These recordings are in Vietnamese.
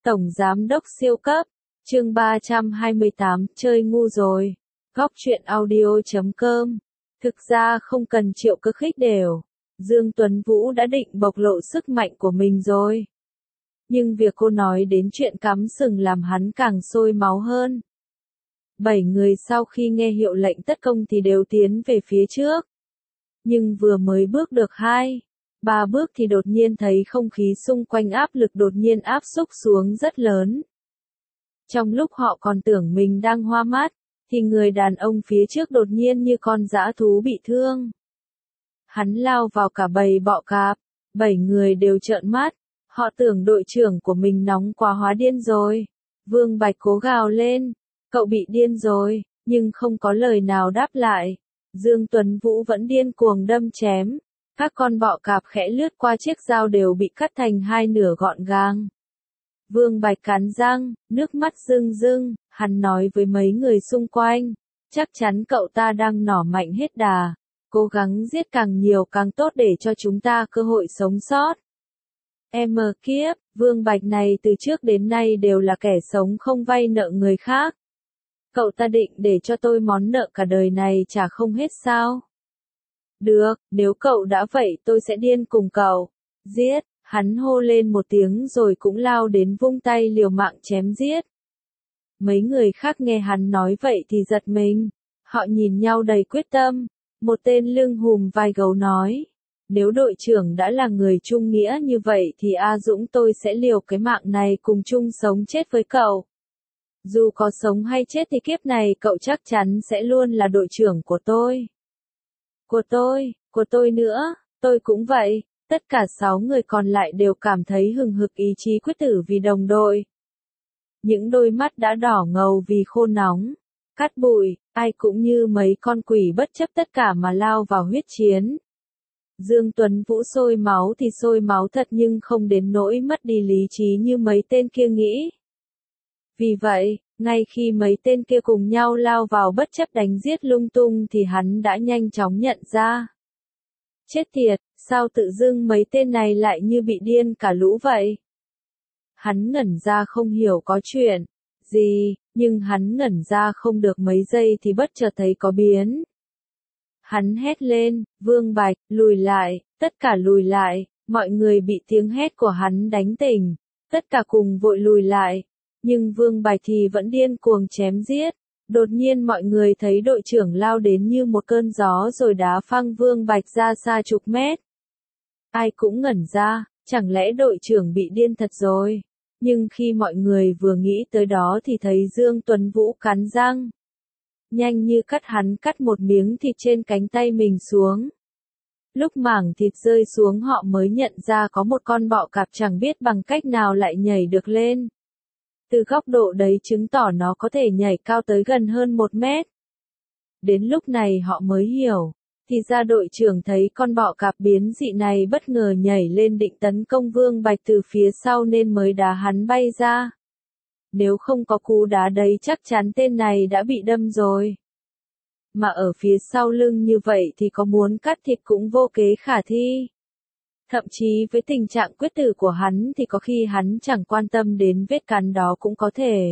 Tổng Giám đốc siêu cấp, chương 328, chơi ngu rồi. Góc truyện audio.com. Thực ra không cần Triệu Cơ khích đều, Dương Tuấn Vũ đã định bộc lộ sức mạnh của mình rồi. Nhưng việc cô nói đến chuyện cắm sừng làm hắn càng sôi máu hơn. 7 người sau khi nghe hiệu lệnh tất công thì đều tiến về phía trước. Nhưng vừa mới bước được 2-3 bước thì đột nhiên thấy không khí xung quanh áp lực đột nhiên áp xúc xuống rất lớn. Trong lúc họ còn tưởng mình đang hoa mắt, thì người đàn ông phía trước đột nhiên như con dã thú bị thương. Hắn lao vào cả bầy bọ cạp, 7 người đều trợn mắt, họ tưởng đội trưởng của mình nóng quá hóa điên rồi. Vương Bạch cố gào lên, cậu bị điên rồi, nhưng không có lời nào đáp lại. Dương Tuấn Vũ vẫn điên cuồng đâm chém, các con bọ cạp khẽ lướt qua chiếc dao đều bị cắt thành hai nửa gọn gàng. Vương Bạch cắn răng, nước mắt rưng rưng, hắn nói với mấy người xung quanh, chắc chắn cậu ta đang nỏ mạnh hết đà, cố gắng giết càng nhiều càng tốt để cho chúng ta cơ hội sống sót. Em kiếp, Vương Bạch này từ trước đến nay đều là kẻ sống không vay nợ người khác. Cậu ta định để cho tôi món nợ cả đời này trả không hết sao? Được, nếu cậu đã vậy tôi sẽ điên cùng cậu. Giết, hắn hô lên một tiếng rồi cũng lao đến vung tay liều mạng chém giết. Mấy người khác nghe hắn nói vậy thì giật mình. Họ nhìn nhau đầy quyết tâm. Một tên lưng hùm vai gấu nói. Nếu đội trưởng đã là người trung nghĩa như vậy thì A Dũng tôi sẽ liều cái mạng này cùng chung sống chết với cậu. Dù có sống hay chết thì kiếp này cậu chắc chắn sẽ luôn là đội trưởng của tôi. Của tôi nữa, tôi cũng vậy. Tất cả 6 người còn lại đều cảm thấy hừng hực ý chí quyết tử vì đồng đội. Những đôi mắt đã đỏ ngầu vì khô nóng. Cát bụi, ai cũng như mấy con quỷ bất chấp tất cả mà lao vào huyết chiến. Dương Tuấn Vũ sôi máu thì sôi máu thật nhưng không đến nỗi mất đi lý trí như mấy tên kia nghĩ. Vì vậy, ngay khi mấy tên kia cùng nhau lao vào bất chấp đánh giết lung tung thì hắn đã nhanh chóng nhận ra. Chết tiệt, sao tự dưng mấy tên này lại như bị điên cả lũ vậy? Hắn ngẩn ra không hiểu có chuyện gì, nhưng hắn ngẩn ra không được mấy giây thì bất chợt thấy có biến. Hắn hét lên, Vương Bạch, lùi lại, tất cả lùi lại, mọi người bị tiếng hét của hắn đánh tỉnh, tất cả cùng vội lùi lại. Nhưng Vương Bạch thì vẫn điên cuồng chém giết. Đột nhiên mọi người thấy đội trưởng lao đến như một cơn gió rồi đá phăng Vương Bạch ra xa chục mét. Ai cũng ngẩn ra, chẳng lẽ đội trưởng bị điên thật rồi? Nhưng khi mọi người vừa nghĩ tới đó thì thấy Dương Tuấn Vũ cắn răng. Nhanh như cắt hắn cắt một miếng thịt trên cánh tay mình xuống. Lúc mảng thịt rơi xuống họ mới nhận ra có một con bọ cạp chẳng biết bằng cách nào lại nhảy được lên. Từ góc độ đấy chứng tỏ nó có thể nhảy cao tới gần hơn 1 mét. Đến lúc này họ mới hiểu, thì ra đội trưởng thấy con bọ cạp biến dị này bất ngờ nhảy lên định tấn công Vương Bạch từ phía sau nên mới đá hắn bay ra. Nếu không có cú đá đấy chắc chắn tên này đã bị đâm rồi. Mà ở phía sau lưng như vậy thì có muốn cắt thịt cũng vô kế khả thi. Thậm chí với tình trạng quyết tử của hắn thì có khi hắn chẳng quan tâm đến vết cắn đó cũng có thể.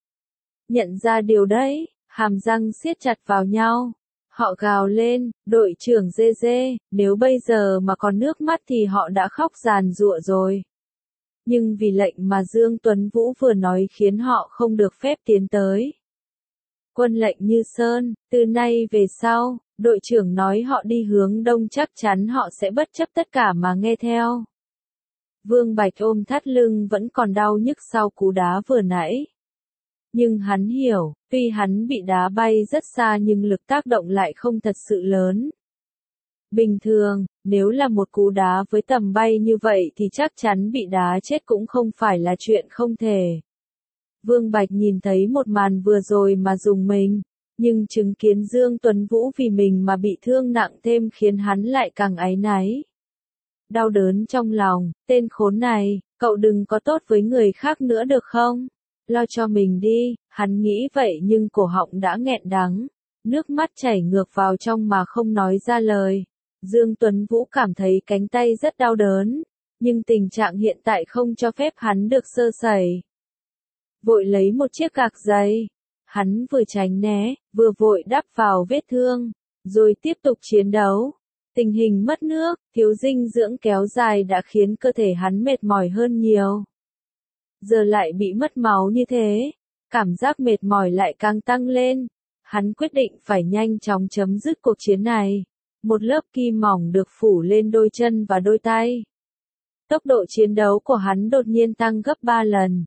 Nhận ra điều đấy, hàm răng siết chặt vào nhau. Họ gào lên, đội trưởng dê dê, nếu bây giờ mà còn nước mắt thì họ đã khóc giàn giụa rồi. Nhưng vì lệnh mà Dương Tuấn Vũ vừa nói khiến họ không được phép tiến tới. Quân lệnh như sơn, từ nay về sau, đội trưởng nói họ đi hướng đông chắc chắn họ sẽ bất chấp tất cả mà nghe theo. Vương Bạch ôm thắt lưng vẫn còn đau nhức sau cú đá vừa nãy. Nhưng hắn hiểu, tuy hắn bị đá bay rất xa nhưng lực tác động lại không thật sự lớn. Bình thường, nếu là một cú đá với tầm bay như vậy thì chắc chắn bị đá chết cũng không phải là chuyện không thể. Vương Bạch nhìn thấy một màn vừa rồi mà rùng mình, nhưng chứng kiến Dương Tuấn Vũ vì mình mà bị thương nặng thêm khiến hắn lại càng áy náy. Đau đớn trong lòng, tên khốn này, cậu đừng có tốt với người khác nữa được không? Lo cho mình đi, hắn nghĩ vậy nhưng cổ họng đã nghẹn đắng, nước mắt chảy ngược vào trong mà không nói ra lời. Dương Tuấn Vũ cảm thấy cánh tay rất đau đớn, nhưng tình trạng hiện tại không cho phép hắn được sơ sẩy. vội lấy một chiếc gạc giày. Hắn vừa tránh né, vừa vội đắp vào vết thương, rồi tiếp tục chiến đấu. Tình hình mất nước, thiếu dinh dưỡng kéo dài đã khiến cơ thể hắn mệt mỏi hơn nhiều. Giờ lại bị mất máu như thế, cảm giác mệt mỏi lại càng tăng lên. Hắn quyết định phải nhanh chóng chấm dứt cuộc chiến này. Một lớp kim mỏng được phủ lên đôi chân và đôi tay. Tốc độ chiến đấu của hắn đột nhiên tăng gấp 3 lần.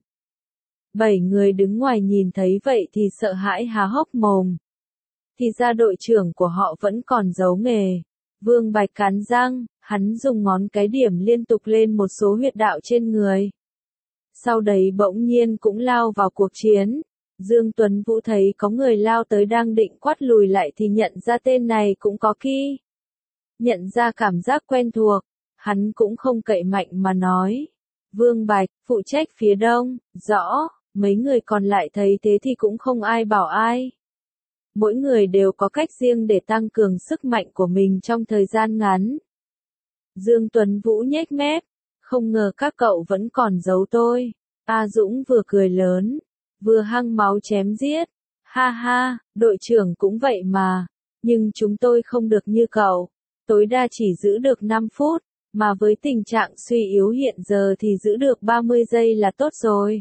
7 người đứng ngoài nhìn thấy vậy thì sợ hãi há hốc mồm. Thì ra đội trưởng của họ vẫn còn giấu nghề. Vương Bạch cắn răng, hắn dùng ngón cái điểm liên tục lên một số huyệt đạo trên người. Sau đấy bỗng nhiên cũng lao vào cuộc chiến. Dương Tuấn Vũ thấy có người lao tới đang định quát lùi lại thì nhận ra tên này cũng có ki. Nhận ra cảm giác quen thuộc, hắn cũng không cậy mạnh mà nói. Vương Bạch, phụ trách phía đông, rõ, mấy người còn lại thấy thế thì cũng không ai bảo ai. Mỗi người đều có cách riêng để tăng cường sức mạnh của mình trong thời gian ngắn. Dương Tuấn Vũ nhếch mép, không ngờ các cậu vẫn còn giấu tôi. A Dũng vừa cười lớn, vừa hăng máu chém giết. Ha ha, đội trưởng cũng vậy mà, nhưng chúng tôi không được như cậu, tối đa chỉ giữ được 5 phút, mà với tình trạng suy yếu hiện giờ thì giữ được 30 giây là tốt rồi.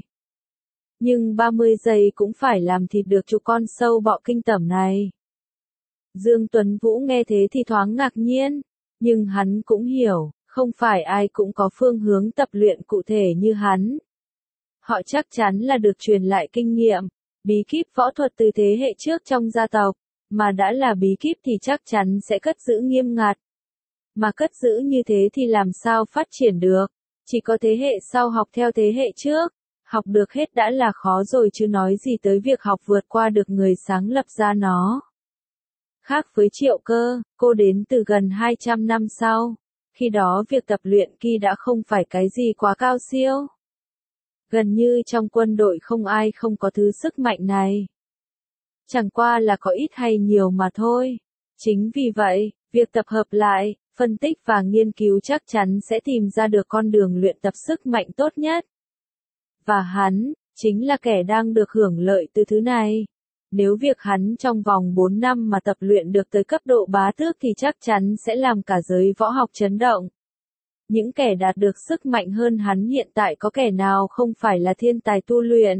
Nhưng 30 giây cũng phải làm thịt được chú con sâu bọ kinh tởm này. Dương Tuấn Vũ nghe thế thì thoáng ngạc nhiên, nhưng hắn cũng hiểu, không phải ai cũng có phương hướng tập luyện cụ thể như hắn. Họ chắc chắn là được truyền lại kinh nghiệm, bí kíp võ thuật từ thế hệ trước trong gia tộc, mà đã là bí kíp thì chắc chắn sẽ cất giữ nghiêm ngặt. Mà cất giữ như thế thì làm sao phát triển được, chỉ có thế hệ sau học theo thế hệ trước, học được hết đã là khó rồi chứ nói gì tới việc học vượt qua được người sáng lập ra nó. Khác với Triệu Cơ, cô đến từ gần 200 năm sau, khi đó việc tập luyện ki đã không phải cái gì quá cao siêu. Gần như trong quân đội không ai không có thứ sức mạnh này. Chẳng qua là có ít hay nhiều mà thôi. Chính vì vậy, việc tập hợp lại, phân tích và nghiên cứu chắc chắn sẽ tìm ra được con đường luyện tập sức mạnh tốt nhất. Và hắn, chính là kẻ đang được hưởng lợi từ thứ này. Nếu việc hắn trong vòng 4 năm mà tập luyện được tới cấp độ bá tước thì chắc chắn sẽ làm cả giới võ học chấn động. Những kẻ đạt được sức mạnh hơn hắn hiện tại có kẻ nào không phải là thiên tài tu luyện.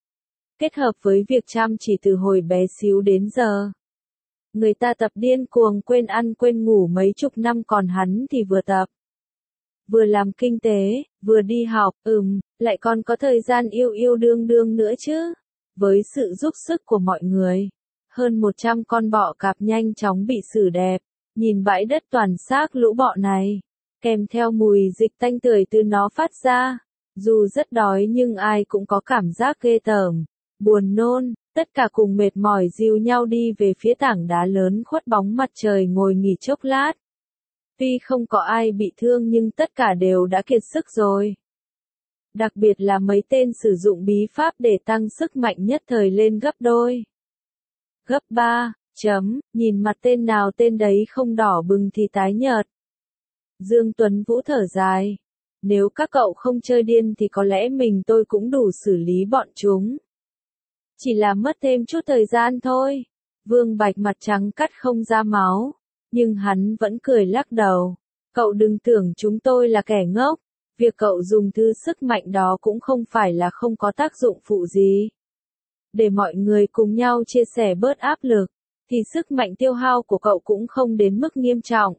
Kết hợp với việc chăm chỉ từ hồi bé xíu đến giờ. Người ta tập điên cuồng quên ăn quên ngủ mấy chục năm, còn hắn thì vừa tập, vừa làm kinh tế, vừa đi học, lại còn có thời gian yêu yêu đương đương nữa chứ. Với sự giúp sức của mọi người, hơn 100 con bọ cạp nhanh chóng bị xử đẹp. Nhìn bãi đất toàn xác lũ bọ này, kèm theo mùi dịch tanh tưởi từ nó phát ra. Dù rất đói nhưng ai cũng có cảm giác ghê tởm, buồn nôn, tất cả cùng mệt mỏi dìu nhau đi về phía tảng đá lớn khuất bóng mặt trời ngồi nghỉ chốc lát. Tuy không có ai bị thương nhưng tất cả đều đã kiệt sức rồi. Đặc biệt là mấy tên sử dụng bí pháp để tăng sức mạnh nhất thời lên gấp đôi. Gấp 3, nhìn mặt tên nào tên đấy không đỏ bừng thì tái nhợt. Dương Tuấn Vũ thở dài. Nếu các cậu không chơi điên thì có lẽ tôi cũng đủ xử lý bọn chúng. Chỉ là mất thêm chút thời gian thôi. Vương Bạch mặt trắng cắt không ra máu. Nhưng hắn vẫn cười lắc đầu. Cậu đừng tưởng chúng tôi là kẻ ngốc. Việc cậu dùng thứ sức mạnh đó cũng không phải là không có tác dụng phụ gì. Để mọi người cùng nhau chia sẻ bớt áp lực, thì sức mạnh tiêu hao của cậu cũng không đến mức nghiêm trọng.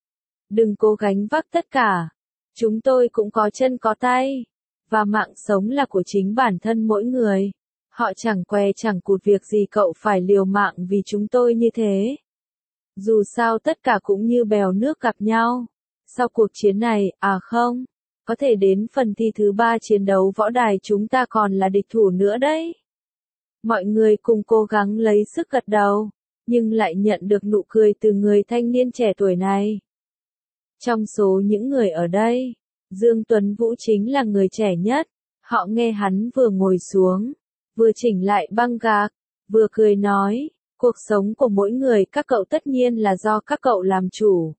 Đừng cố gánh vác tất cả. Chúng tôi cũng có chân có tay. Và mạng sống là của chính bản thân mỗi người. Họ chẳng què chẳng cụt việc gì cậu phải liều mạng vì chúng tôi như thế. Dù sao tất cả cũng như bèo nước gặp nhau. Sau cuộc chiến này, không, có thể đến phần thi thứ 3 chiến đấu võ đài chúng ta còn là địch thủ nữa đấy. Mọi người cùng cố gắng lấy sức gật đầu, nhưng lại nhận được nụ cười từ người thanh niên trẻ tuổi này. Trong số những người ở đây, Dương Tuấn Vũ chính là người trẻ nhất. Họ nghe hắn vừa ngồi xuống, vừa chỉnh lại băng gạc, vừa cười nói, cuộc sống của mỗi người các cậu tất nhiên là do các cậu làm chủ.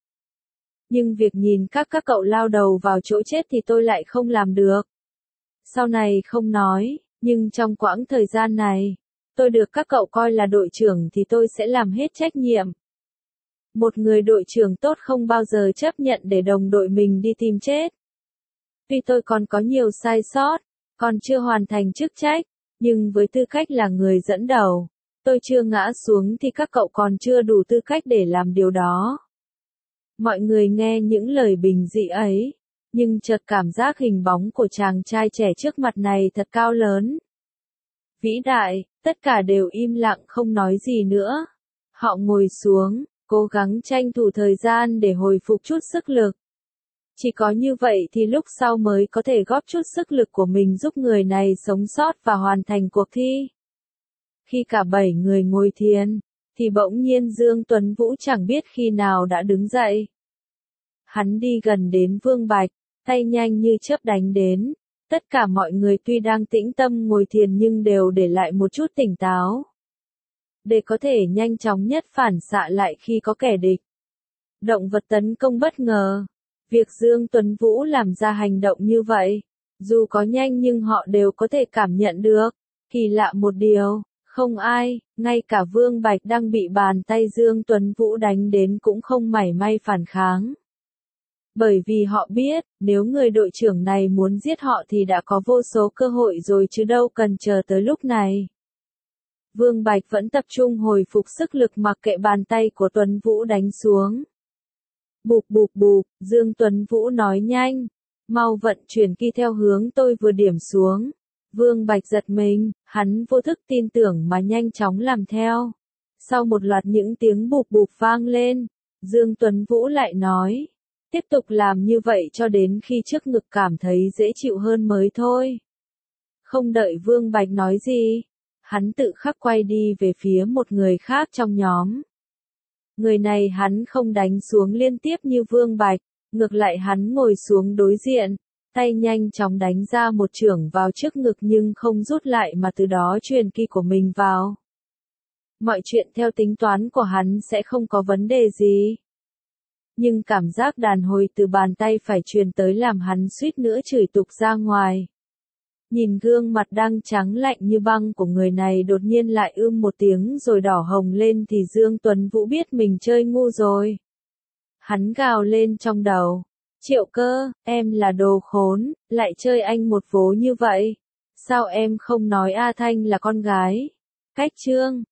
Nhưng việc nhìn các cậu lao đầu vào chỗ chết thì tôi lại không làm được. Sau này không nói, Nhưng trong quãng thời gian này, tôi được các cậu coi là đội trưởng thì tôi sẽ làm hết trách nhiệm. Một người đội trưởng tốt không bao giờ chấp nhận để đồng đội mình đi tìm chết. Tuy tôi còn có nhiều sai sót, còn chưa hoàn thành chức trách, nhưng với tư cách là người dẫn đầu, tôi chưa ngã xuống thì các cậu còn chưa đủ tư cách để làm điều đó. Mọi người nghe những lời bình dị ấy, nhưng chợt cảm giác hình bóng của chàng trai trẻ trước mặt này thật cao lớn. Vĩ đại, tất cả đều im lặng không nói gì nữa. Họ ngồi xuống, cố gắng tranh thủ thời gian để hồi phục chút sức lực. Chỉ có như vậy thì lúc sau mới có thể góp chút sức lực của mình giúp người này sống sót và hoàn thành cuộc thi. Khi cả 7 người ngồi thiền, thì bỗng nhiên Dương Tuấn Vũ chẳng biết khi nào đã đứng dậy. Hắn đi gần đến Vương Bạch, tay nhanh như chớp đánh đến. Tất cả mọi người tuy đang tĩnh tâm ngồi thiền nhưng đều để lại một chút tỉnh táo. Để có thể nhanh chóng nhất phản xạ lại khi có kẻ địch. Động vật tấn công bất ngờ. Việc Dương Tuấn Vũ làm ra hành động như vậy, dù có nhanh nhưng họ đều có thể cảm nhận được. Kỳ lạ một điều, không ai, ngay cả Vương Bạch đang bị bàn tay Dương Tuấn Vũ đánh đến cũng không mảy may phản kháng. Bởi vì họ biết, nếu người đội trưởng này muốn giết họ thì đã có vô số cơ hội rồi chứ đâu cần chờ tới lúc này. Vương Bạch vẫn tập trung hồi phục sức lực mặc kệ bàn tay của Tuấn Vũ đánh xuống. Bụp bụp bụp, Dương Tuấn Vũ nói nhanh, mau vận chuyển ki theo hướng tôi vừa điểm xuống. Vương Bạch giật mình, hắn vô thức tin tưởng mà nhanh chóng làm theo. Sau một loạt những tiếng bụp bụp vang lên, Dương Tuấn Vũ lại nói, tiếp tục làm như vậy cho đến khi trước ngực cảm thấy dễ chịu hơn mới thôi. Không đợi Vương Bạch nói gì, hắn tự khắc quay đi về phía một người khác trong nhóm. Người này hắn không đánh xuống liên tiếp như Vương Bạch, ngược lại hắn ngồi xuống đối diện, tay nhanh chóng đánh ra một chưởng vào trước ngực nhưng không rút lại mà từ đó truyền ki của mình vào. Mọi chuyện theo tính toán của hắn sẽ không có vấn đề gì. Nhưng cảm giác đàn hồi từ bàn tay phải truyền tới làm hắn suýt nữa chửi tục ra ngoài. Nhìn gương mặt đang trắng lạnh như băng của người này đột nhiên lại một tiếng rồi đỏ hồng lên thì Dương Tuấn Vũ biết mình chơi ngu rồi. Hắn gào lên trong đầu. Triệu Cơ, em là đồ khốn, lại chơi anh một vố như vậy. Sao em không nói A Thanh là con gái? Cách chương